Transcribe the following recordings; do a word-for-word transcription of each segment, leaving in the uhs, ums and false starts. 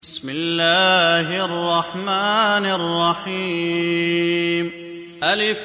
بسم الله الرحمن الرحيم. ألف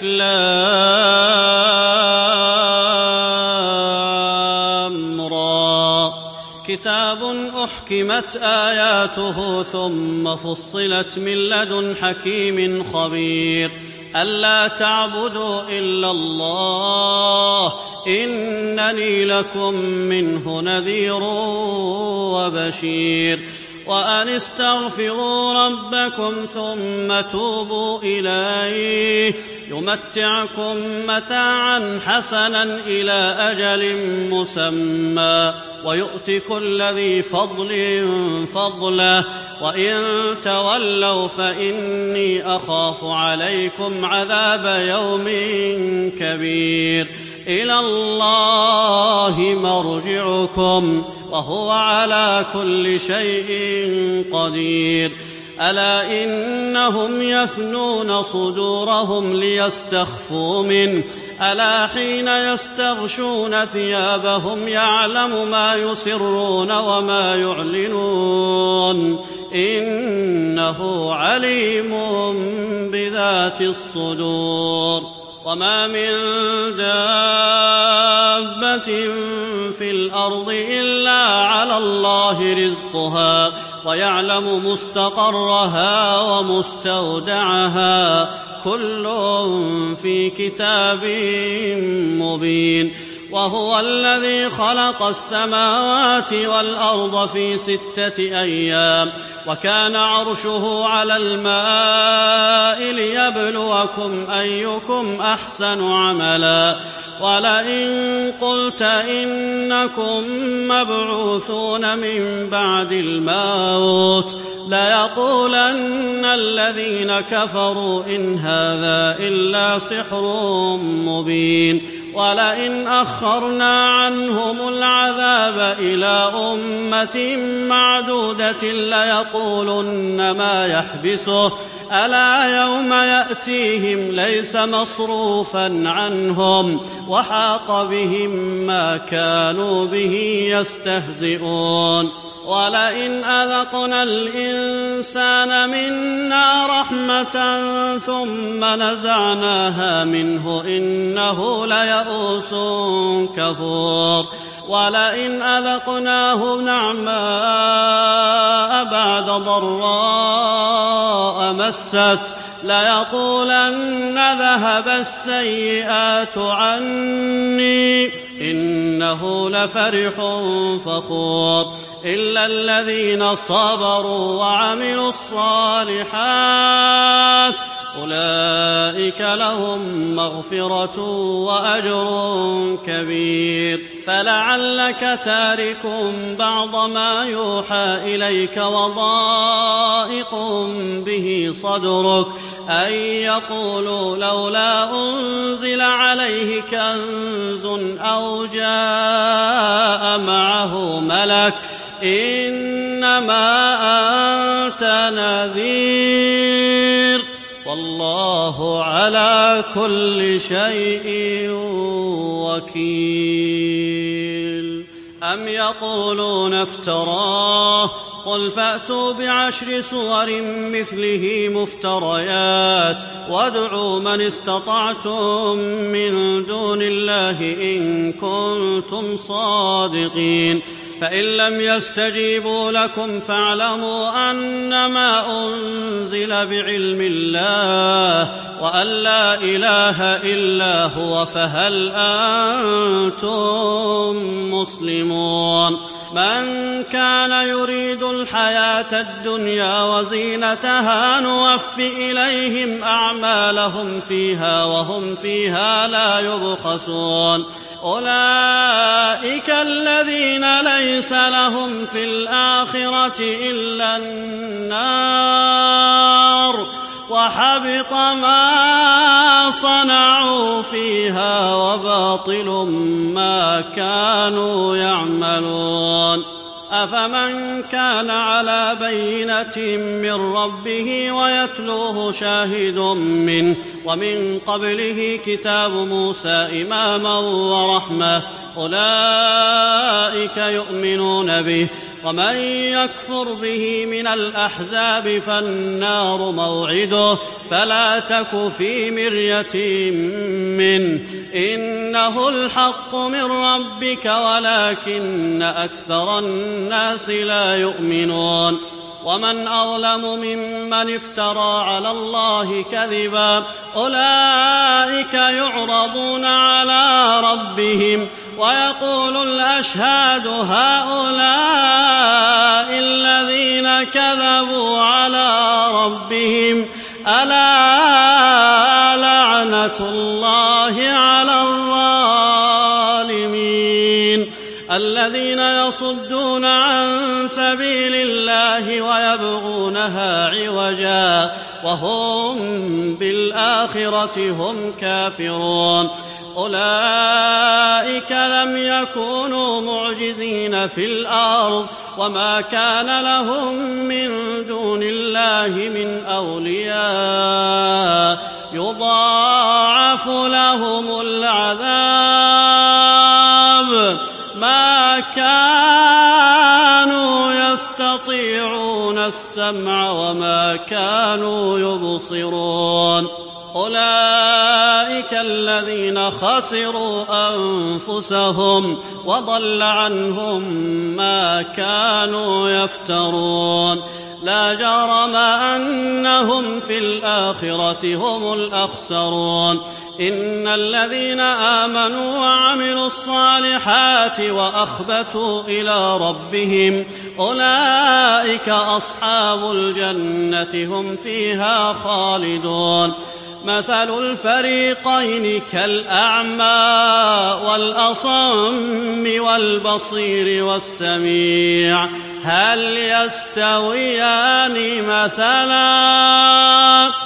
لام را. كتاب أحكمت آياته ثم فصلت من لدن حكيم خبير ألا تعبدوا إلا الله إنني لكم منه نذير وبشير. وأن استغفروا ربكم ثم توبوا إليه يمتعكم متاعا حسنا إلى أجل مسمى ويؤت كل ذي فضل فضله وإن تولوا فإني أخاف عليكم عذاب يوم كبير. إلى الله مرجعكم وهو على كل شيء قدير. ألا إنهم يثنون صدورهم ليستخفوا منه ألا حين يستغشون ثيابهم يعلم ما يسرون وما يعلنون إنه عليم بذات الصدور. وما من دابة في الأرض إلا على الله رزقها ويعلم مستقرها ومستودعها كل في كتاب مبين. وهو الذي خلق السماوات والأرض في ستة أيام وكان عرشه على الماء ليبلوكم أيكم أحسن عملا. ولئن قلت إنكم مبعوثون من بعد الموت ليقولن الذين كفروا إن هذا إلا سحر مبين. ولئن أخرنا عنهم العذاب إلى أمة معدودة ليقولن ما يحبسه ألا يوم يأتيهم ليس مصروفا عنهم وحاق بهم ما كانوا به يستهزئون. ولئن أذقنا الإنسان منا رحمة ثم نزعناها منه إنه ليئوس كفور. ولئن أذقناه نعماء بعد ضراء مست ليقولن ذهب السيئات عني إنه لفرح فخور. إلا الذين صبروا وعملوا الصالحات أولئك لهم مغفرة وأجر كبير. فلعلك تارك بعض ما يوحى إليك وضائق به صدرك أن يقولوا لولا أنزل عليه كنز أو جاء معه ملك إنما أنت نذير والله على كل شيء وكيل. أم يقولون افتراه قل فأتوا بعشر سور مثله مفتريات وادعوا من استطعتم من دون الله إن كنتم صادقين. فإن لم يستجيبوا لكم فاعلموا أنما أنزل بعلم الله وأن لا إله إلا هو فهل أنتم مسلمون. من كان يريد الحياة الدنيا وزينتها نوف إليهم أعمالهم فيها وهم فيها لا يبخسون. أولئك الذين ليس لهم في الآخرة إلا النار وحبط ما صنعوا فيها وباطل ما كانوا يعملون. أفمن كان على بينة من ربه ويتلوه شاهد منه ومن قبله كتاب موسى إماما ورحمة أولئك يؤمنون به ومن يكفر به من الأحزاب فالنار موعده فلا تك في مرية منه إنه الحق من ربك ولكن أكثر الناس لا يؤمنون ومن أظلم ممن افترى على الله كذبا أولئك يعرضون على ربهم ويقول الأشهاد هؤلاء الذين كذبوا على ربهم ألا لعنة الله على الظالمين الذين يصدون عن سبيل الله ويبغونها عوجا وهم بالآخرة هم كافرون أولئك لم يكونوا معجزين في الأرض وما كان لهم من دون الله من أولياء يضاعف لهم العذاب ما كانوا يستطيعون السمع وما كانوا يبصرون أولئك الذين خسروا أنفسهم وضل عنهم ما كانوا يفترون لا جرم أنهم في الآخرة هم الأخسرون إن الذين آمنوا وعملوا الصالحات وأخبتوا إلى ربهم أولئك أصحاب الجنة هم فيها خالدون مثل الفريقين كالأعمى والأصم والبصير والسميع هل يستويان مثلا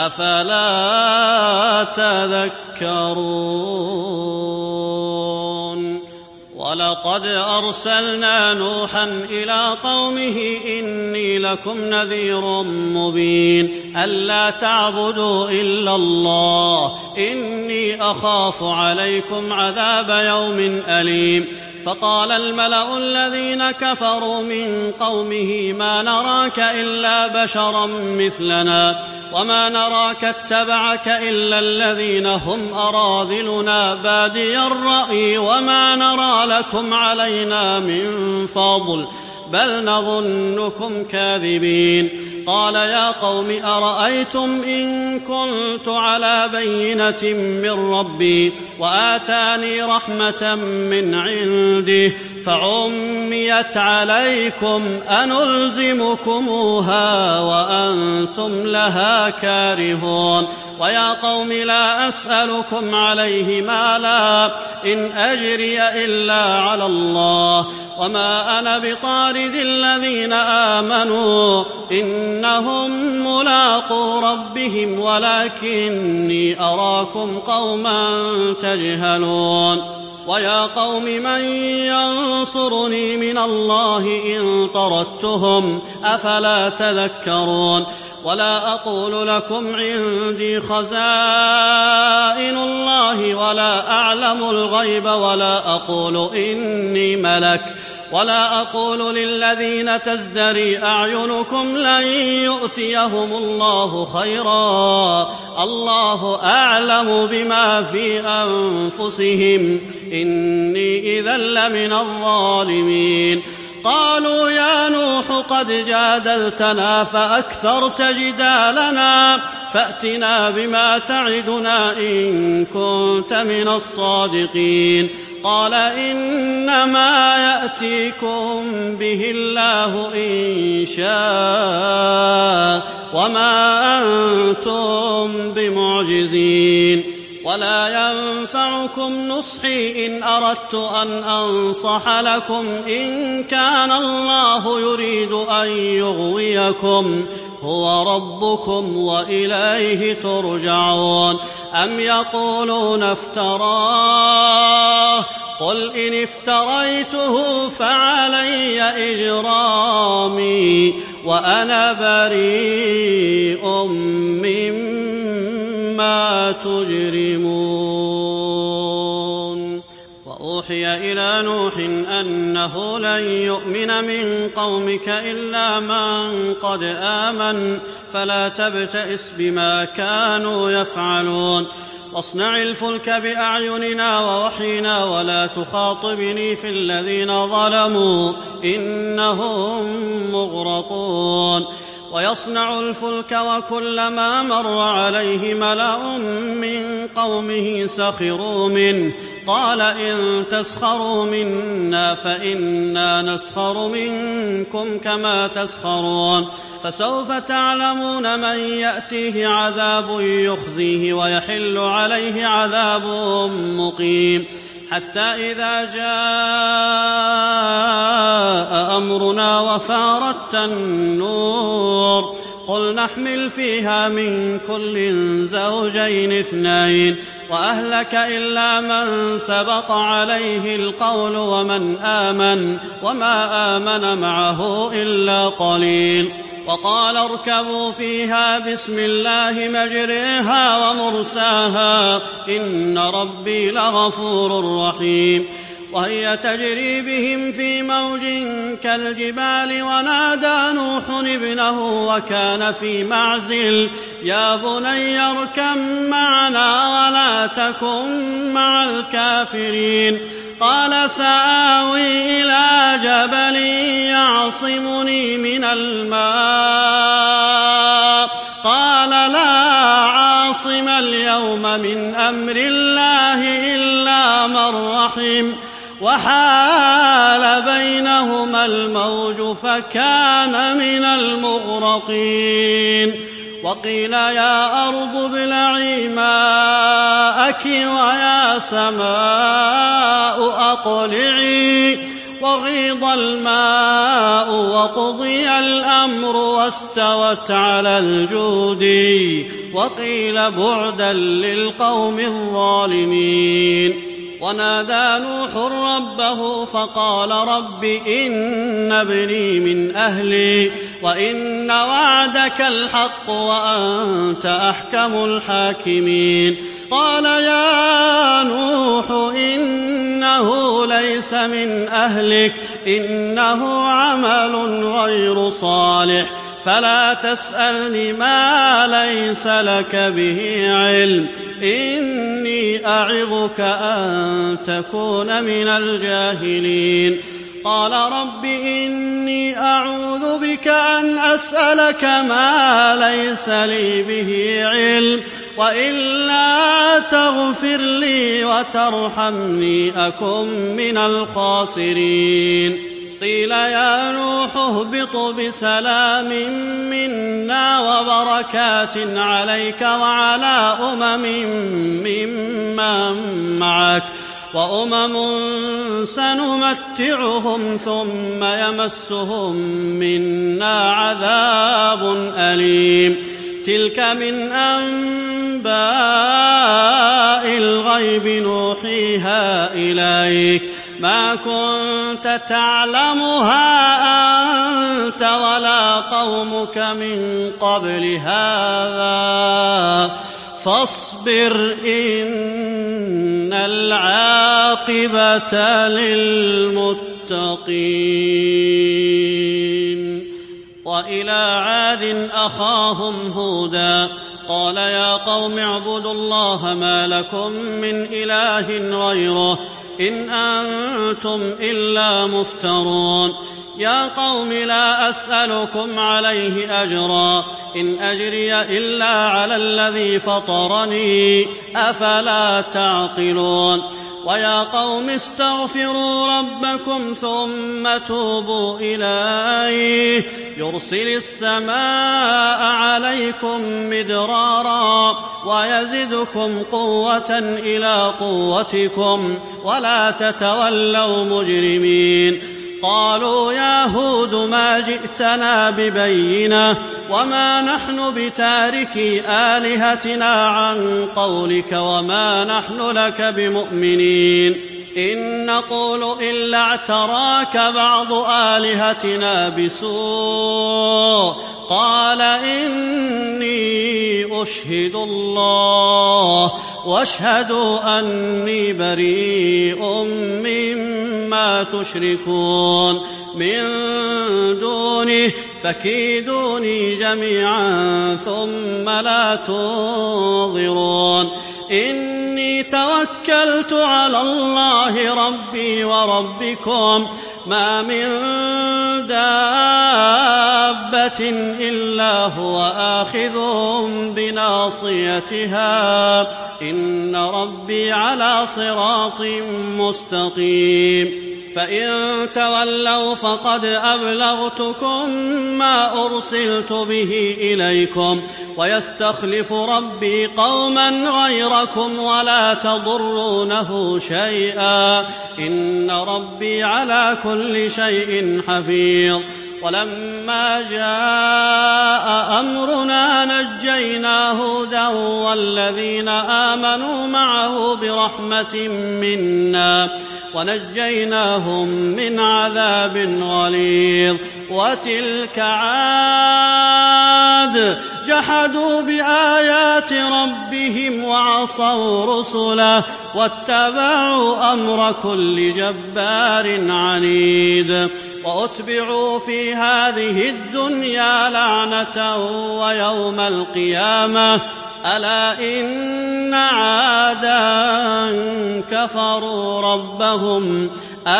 أفلا تذكرون ولقد أرسلنا نوحا إلى قومه إني لكم نذير مبين ألا تعبدوا إلا الله إني أخاف عليكم عذاب يوم أليم فقال الملأ الذين كفروا من قومه ما نراك إلا بشرا مثلنا وما نراك اتبعك إلا الذين هم أراذلنا بادي الرأي وما نرى لكم علينا من فضل بل نظنكم كاذبين قال يا قوم أرأيتم إن كنت على بينة من ربي وآتاني رحمة من عنده فعميت عليكم أنلزمكموها وأنتم لها كارهون ويا قوم لا أسألكم عليه مالا إن أجري إلا على الله وما أنا بطارد الذين آمنوا إنهم ملاقو ربهم ولكني أراكم قوما تجهلون ويا قوم من ينصرني من الله إن طردتهم أفلا تذكرون ولا أقول لكم عندي خزائن الله ولا أعلم الغيب ولا أقول إني ملك ولا أقول للذين تزدري أعينكم لن يؤتيهم الله خيرا الله أعلم بما في أنفسهم إني إذا لمن الظالمين قالوا يا نوح قد جادلتنا فأكثرت جدالنا فأتنا بما تعدنا إن كنت من الصادقين قال إنما يأتيكم به الله إن شاء وما أنتم بمعجزين ولا ينفعكم نصحي إن أردت أن أنصح لكم إن كان الله يريد أن يغويكم هو ربكم وإليه ترجعون أم يقولون افتراه قل إن افتريته فعلي إجرامي وأنا بريء مما تجرمون أوحي إلى نوح أنه لن يؤمن من قومك إلا من قد آمن فلا تبتئس بما كانوا يفعلون واصنع الفلك بأعيننا ووحينا ولا تخاطبني في الذين ظلموا إنهم مغرقون ويصنع الفلك وكلما مر عليه ملأ من قومه سخروا منه قال إن تسخروا منا فإنا نسخر منكم كما تسخرون فسوف تعلمون من يأتيه عذاب يخزيه ويحل عليه عذاب مقيم حتى إذا جاء أمرنا وفارت النور قل نحمل فيها من كل زوجين اثنين وأهلك إلا من سبق عليه القول ومن آمن وما آمن معه إلا قليل وقال اركبوا فيها بسم الله مجريها ومرساها إن ربي لغفور رحيم وهي تجري بهم في موج كالجبال ونادى نوح ابنه وكان في معزل يا بني اركب معنا ولا تكن مع الكافرين قال سآوي إلى جبل يعصمني من الماء قال لا عاصم اليوم من أمر الله إلا من رحم وحال بينهما الموج فكان من المغرقين وقيل يا أرض ابلعي ماءك ويا سماء أقلعي وغيض الماء وقضي الأمر واستوت على الجود وقيل بعدا للقوم الظالمين ونادى نوح ربه فقال رب إن ابني من أهلي وإن وعدك الحق وأنت أحكم الحاكمين قال يا نوح إنه ليس من أهلك إنه عمل غير صالح فلا تسألني ما ليس لك به علم إني أعظك أن تكون من الجاهلين قال رب إني أعوذ بك أن أسألك ما ليس لي به علم وإلا تغفر لي وترحمني أكن من الخاسرين قيل يا نوح اهبط بسلام منا وبركات عليك وعلى أمم ممن معك وأمم سنمتعهم ثم يمسهم منا عذاب أليم تلك من أنباء الغيب نوحيها إليك ما كنت تعلمها أنت ولا قومك من قبل هذا فاصبر إن العاقبة للمتقين وإلى عاد أخاهم هودا قال يا قوم اعبدوا الله ما لكم من إله غيره إن أنتم إلا مفترون يا قوم لا أسألكم عليه أجرا إن أجري إلا على الذي فطرني أفلا تعقلون ويا قوم استغفروا ربكم ثم توبوا إليه يرسل السماء عليكم مدرارا ويزدكم قوة إلى قوتكم ولا تتولوا مجرمين قالوا يا هود ما جئتنا ببينة وما نحن بتاركي آلهتنا عن قولك وما نحن لك بمؤمنين إن نقول إلا اعتراك بعض آلهتنا بسوء قال إني أشهد الله واشهدوا أني بريء مما تشركون من دونه فكيدوني جميعا ثم لا تنظرون إني توكلت على الله ربي وربكم ما من دابة إلا هو آخذ بناصيتها إن ربي على صراط مستقيم فإن تولوا فقد أبلغتكم ما أرسلت به إليكم ويستخلف ربي قوما غيركم ولا تضرونه شيئا إن ربي على كل شيء حفيظ ولما جاء أمرنا نجينا هودا والذين آمنوا معه برحمة منا ونجيناهم من عذاب غليظ وتلك عاد جحدوا بآيات ربهم وعصوا رسله واتبعوا أمر كل جبار عنيد وأتبعوا في هذه الدنيا لعنة ويوم القيامة ألا إن عادا كفروا ربهم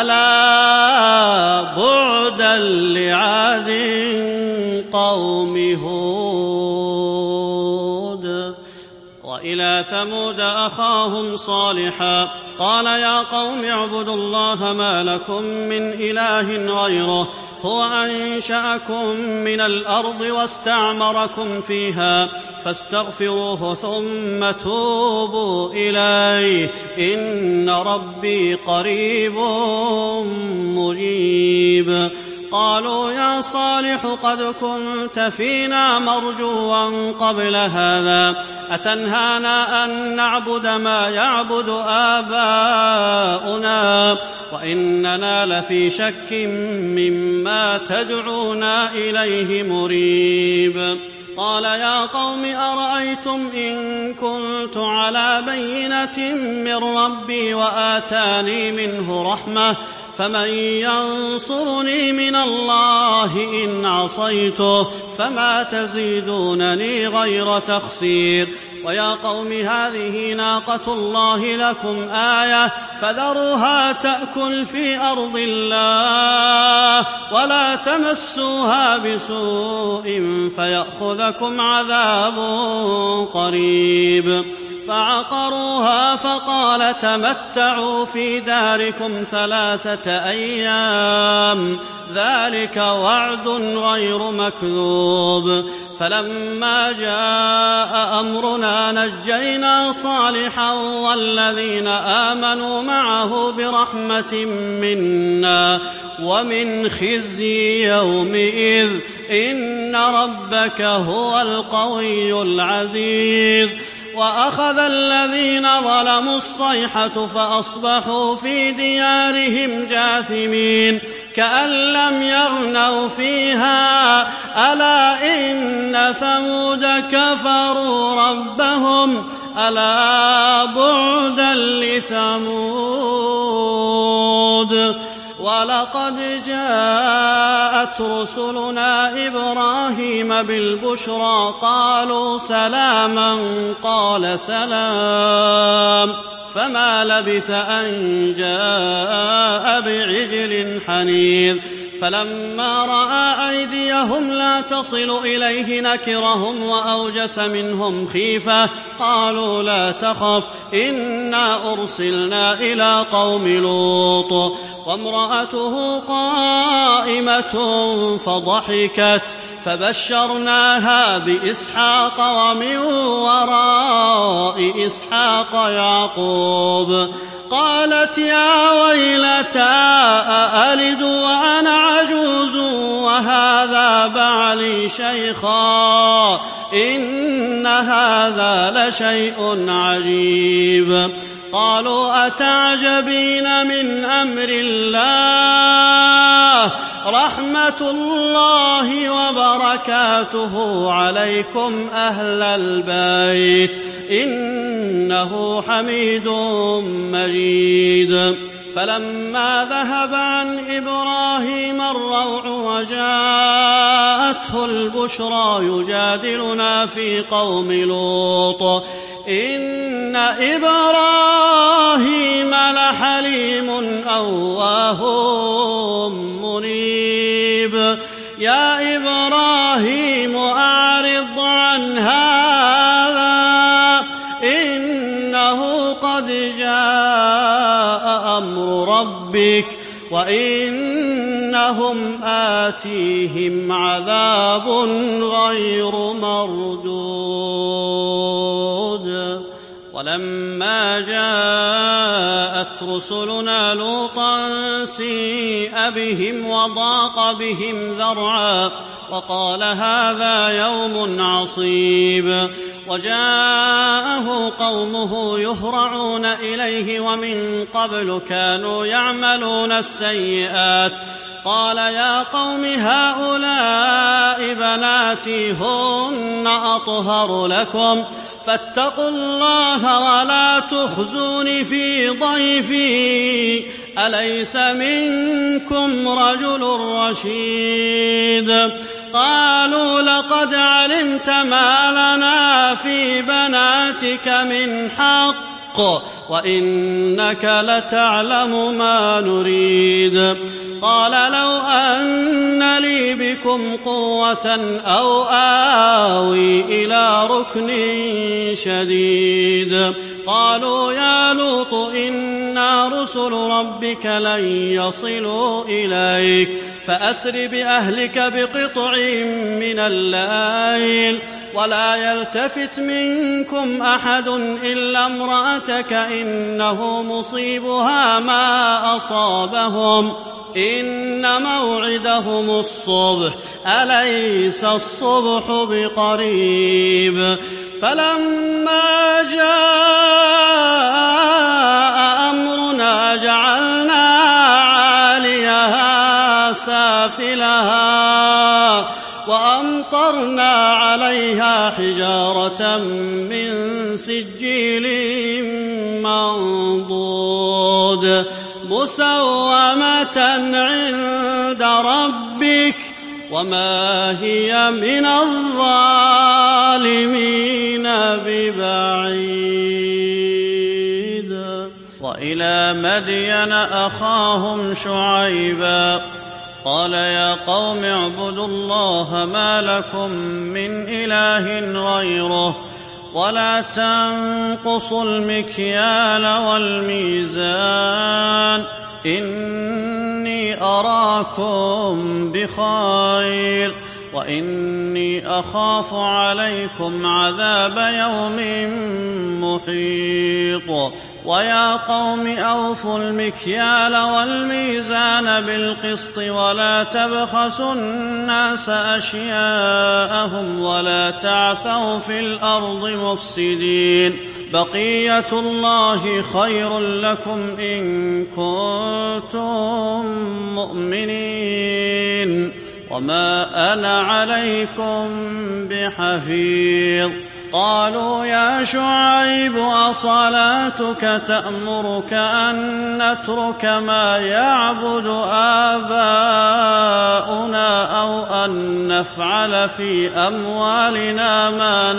ألا بعدا لعاد قوم هود وإلى ثمود أخاهم صالحا قال يا قوم اعبدوا الله ما لكم من إله غيره هو أنشأكم من الأرض واستعمركم فيها فاستغفروه ثم توبوا إليه إن ربي قريب مجيب قالوا يا صالح قد كنت فينا مرجوا قبل هذا أتنهانا أن نعبد ما يعبد آباؤنا وإننا لفي شك مما تدعونا إليه مريب قال يا قوم أرأيتم إن كنت على بينة من ربي وآتاني منه رحمة فمن ينصرني من الله إن عصيته فما تزيدونني غير تخسير ويا قوم هذه ناقة الله لكم آية فذروها تأكل في أرض الله ولا تمسوها بسوء فيأخذكم عذاب قريب فعقروها فقال تمتعوا في داركم ثلاثة أيام ذلك وعد غير مكذوب فلما جاء أمرنا نجينا صالحا والذين آمنوا معه برحمة منا ومن خزي يومئذ إن ربك هو القوي العزيز وأخذ الذين ظلموا الصيحة فأصبحوا في ديارهم جاثمين كأن لم يغنوا فيها ألا إن ثمود كفروا ربهم ألا بعدا لثمود ولقد جاءت رسلنا إبراهيم بالبشرى قالوا سلاما قال سلام فما لبث أن جاء بعجل حنيذ فلما رأى أيديهم لا تصل إليه نكرهم وأوجس منهم خيفة قالوا لا تخف إنا أرسلنا إلى قوم لوط وامرأته قائمة فضحكت فبشرناها بإسحاق ومن وراء إسحاق يعقوب قالت يا ويلتى أألد وأنا عجوز وهذا بعلي شيخا إن هذا لشيء عجيب قالوا أتعجبين من أمر الله رحمة الله وبركاته عليكم أهل البيت إنه حميد مجيد. فلما ذهب عن إبراهيم الروع وجاءته البشرى يجادلنا في قوم لوط إن إبراهيم لحليم أواه منيب. يا إبراهيم أعرض عن هذا إنه قد جاء أمر ربك وإنهم آتيهم عذاب غير مردود. ولما جاءت رسلنا لوطا سيء بهم وضاق بهم ذرعا وقال هذا يوم عصيب. وجاءه قومه يهرعون إليه ومن قبل كانوا يعملون السيئات قال يا قوم هؤلاء بناتي هن أطهر لكم فاتقوا الله ولا تخزون في ضيفي أليس منكم رجل رشيد. قالوا لقد علمت ما لنا في بناتك من حق وإنك لتعلم ما نريد. قال لو أن لي بكم قوة أو آوي إلى ركن شديد. قالوا يا لوط إنا رسل ربك لن يصلوا إليك فأسر بأهلك بقطع من الليل ولا يلتفت منكم أحد إلا امرأتك إنه مصيبها ما أصابهم إن موعدهم الصبح أليس الصبح بقريب. فلما جاء أمرنا جعلنا عاليها سافلها وأمطرنا عليها حجارة من سجيل منضود مسومة عند ربك وما هي من الظالمين ببعيد. وإلى مدين أخاهم شعيبا قال يا قوم اعبدوا الله ما لكم من إله غيره ولا تنقصوا المكيال والميزان إني أراكم بخير وإني أخاف عليكم عذاب يوم محيط. ويا قوم أوفوا المكيال والميزان بالقسط ولا تبخسوا الناس أشياءهم ولا تعثوا في الأرض مفسدين بقية الله خير لكم إن كنتم مؤمنين وما أنا عليكم بحفيظ. قالوا يا شعيب أصلاتك تأمرك أن نترك ما يعبد آباؤنا أو أن نفعل في أموالنا ما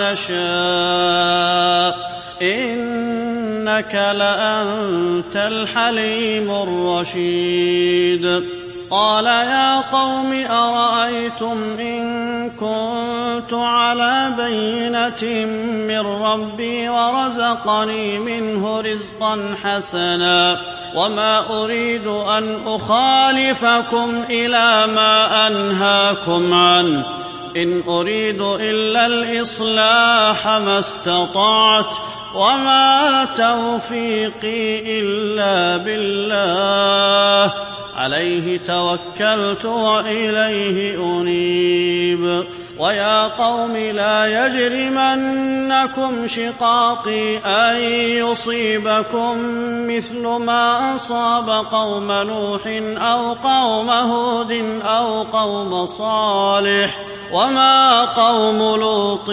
نشاء إنك لأنت الحليم الرشيد. قال يا قوم أرأيتم إن كنت على بينة من ربي ورزقني منه رزقا حسنا وما أريد أن أخالفكم إلى ما أنهاكم عنه إن أريد إلا الإصلاح ما استطعت وما توفيقي إلا بالله عليه توكلت وإليه أنيب. ويا قوم لا يجرمنكم شقاقي أن يصيبكم مثل ما أصاب قوم نوح أو قوم هود أو قوم صالح وما قوم لوط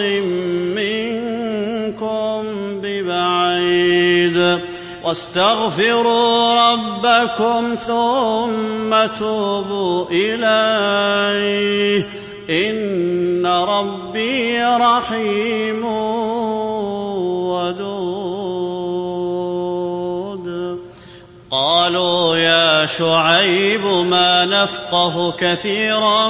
منكم ببعيد واستغفروا ربكم ثم توبوا إليه إن ربي رحيم ودود. قالوا يا شعيب ما نفقه كثيرا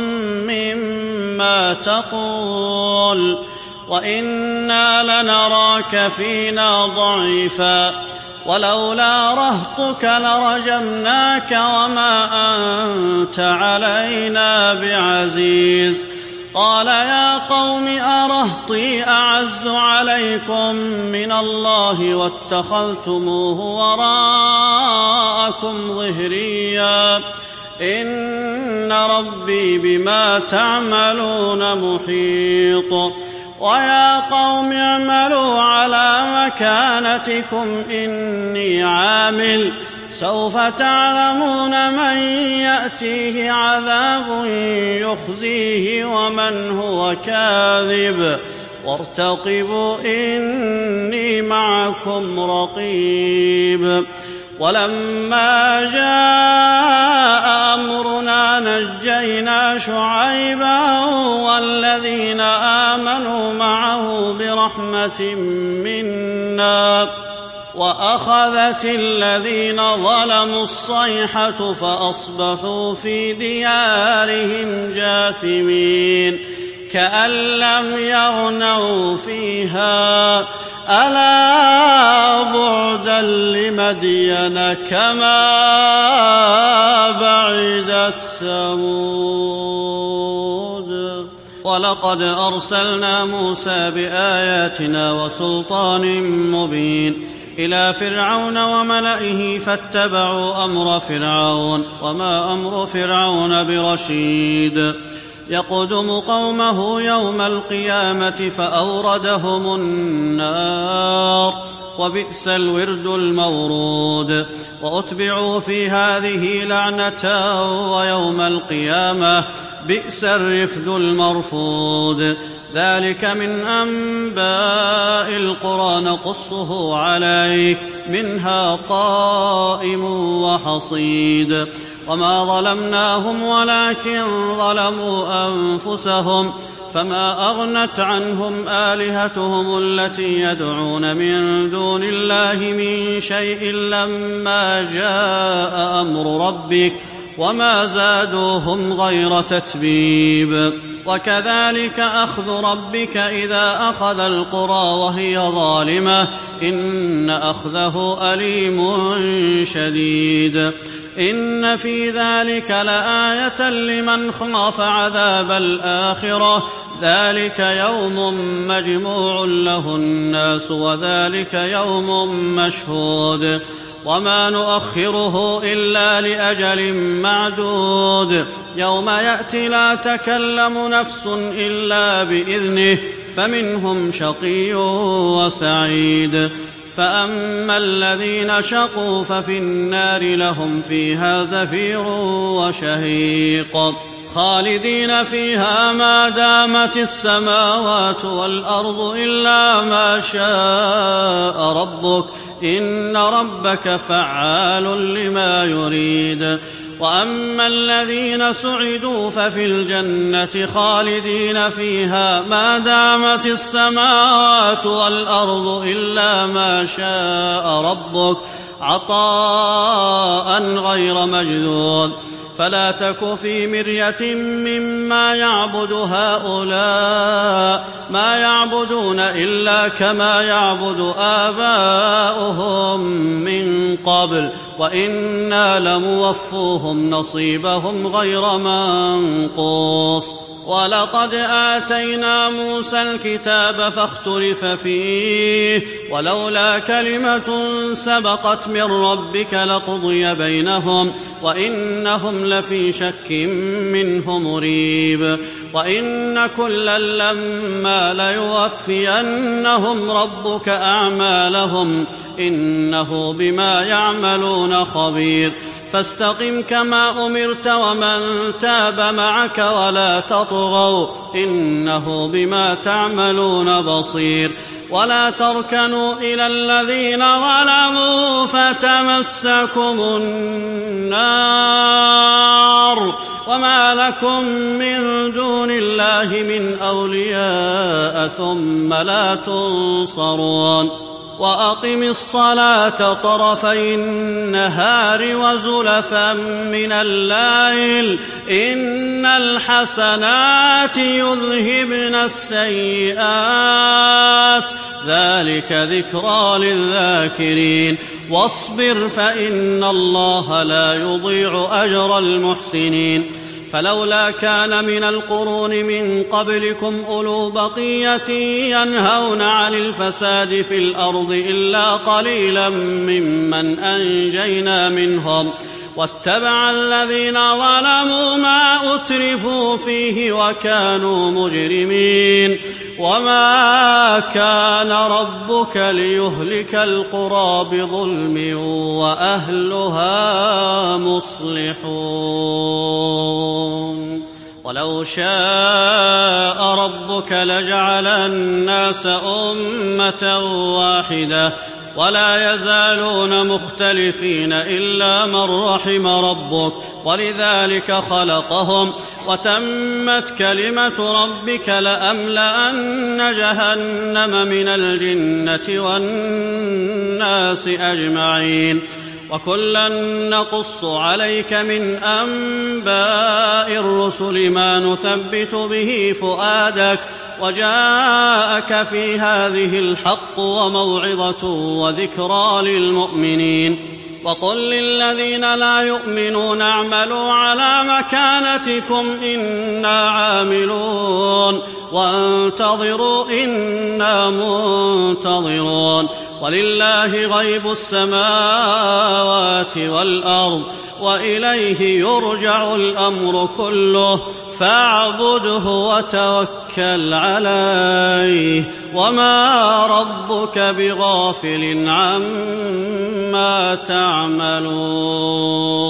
مما تقول وإنا لنراك فينا ضعيفا ولولا رهطك لرجمناك وما أنت علينا بعزيز. قال يا قوم أرهطي أعز عليكم من الله واتخذتموه وراءكم ظهريا إن ربي بما تعملون محيط. ويا قوم اعملوا على مكانتكم إني عامل سوف تعلمون من يأتيه عذاب يخزيه ومن هو كاذب وارتقبوا إني معكم رقيب. ولما جاء أمرنا نجينا شعيبا والذين آمنوا معه برحمة منا وأخذت الذين ظلموا الصيحة فأصبحوا في ديارهم جاثمين كأن لم يغنوا فيها ألا بعدا لمدين كما بعدت ثمود. ولقد أرسلنا موسى بآياتنا وسلطان مبين إلى فرعون وملئه فاتبعوا أمر فرعون وما أمر فرعون برشيد. يقدم قومه يوم القيامة فأوردهم النار وبئس الورد المورود. وأتبعوا في هذه لعنة ويوم القيامة بئس الرفد المرفود. ذلك من أنباء القرى نقصه عليك منها قائم وحصيد. وما ظلمناهم ولكن ظلموا أنفسهم فما أغنت عنهم آلهتهم التي يدعون من دون الله من شيء لما جاء أمر ربك وما زادوهم غير تتبيب. وكذلك أخذ ربك إذا أخذ القرى وهي ظالمة إن أخذه أليم شديد. إن في ذلك لآية لمن خاف عذاب الآخرة ذلك يوم مجموع له الناس وذلك يوم مشهود. وما نؤخره إلا لأجل معدود يوم يأتي لا تكلم نفس إلا بإذنه فمنهم شقي وسعيد. فأما الذين شقوا ففي النار لهم فيها زفير وشهيق خالدين فيها ما دامت السماوات والأرض إلا ما شاء ربك إن ربك فعال لما يريد. وأما الذين سعدوا ففي الجنة خالدين فيها ما دامت السماوات والأرض إلا ما شاء ربك عطاء غير مجذوذ. فلا تك في مرية مما يعبد هؤلاء ما يعبدون إلا كما يعبد آباؤهم من قبل وإنا لموفوهم نصيبهم غير منقوص. ولقد آتينا موسى الكتاب فاختلف فيه ولولا كلمة سبقت من ربك لقضي بينهم وإنهم لفي شك منه مريب. وإن كلا لما ليوفينهم ربك أعمالهم إنه بما يعملون خبير فاستقم كما أمرت ومن تاب معك ولا تطغوا إنه بما تعملون بصير ولا تركنوا إلى الذين ظلموا فتمسكم النار وما لكم من دون الله من أولياء ثم لا تنصرون وأقم الصلاة طرفي النهار وزلفا من الليل إن الحسنات يذهبن السيئات ذلك ذكرى للذاكرين واصبر فإن الله لا يضيع أجر المحسنين فلولا كان من القرون من قبلكم أولو بقية ينهون عن الفساد في الأرض إلا قليلا ممن أنجينا منهم واتبع الذين ظلموا ما أترفوا فيه وكانوا مجرمين وما كان ربك ليهلك القرى بظلم وأهلها مصلحون ولو شاء ربك لجعل الناس أمة واحدة ولا يزالون مختلفين إلا من رحم ربك ولذلك خلقهم وتمت كلمة ربك لأملأن جهنم من الجنة والناس أجمعين وكلا نقص عليك من أنباء الرسل ما نثبت به فؤادك وجاءك في هذه الحق وموعظة وذكرى للمؤمنين وقل للذين لا يؤمنون اعملوا على مكانتكم إنا عاملون وانتظروا إنا منتظرون ولله غيب السماوات والأرض وإليه يرجع الأمر كله فاعبده وتوكل عليه وما ربك بغافل عما تعملون.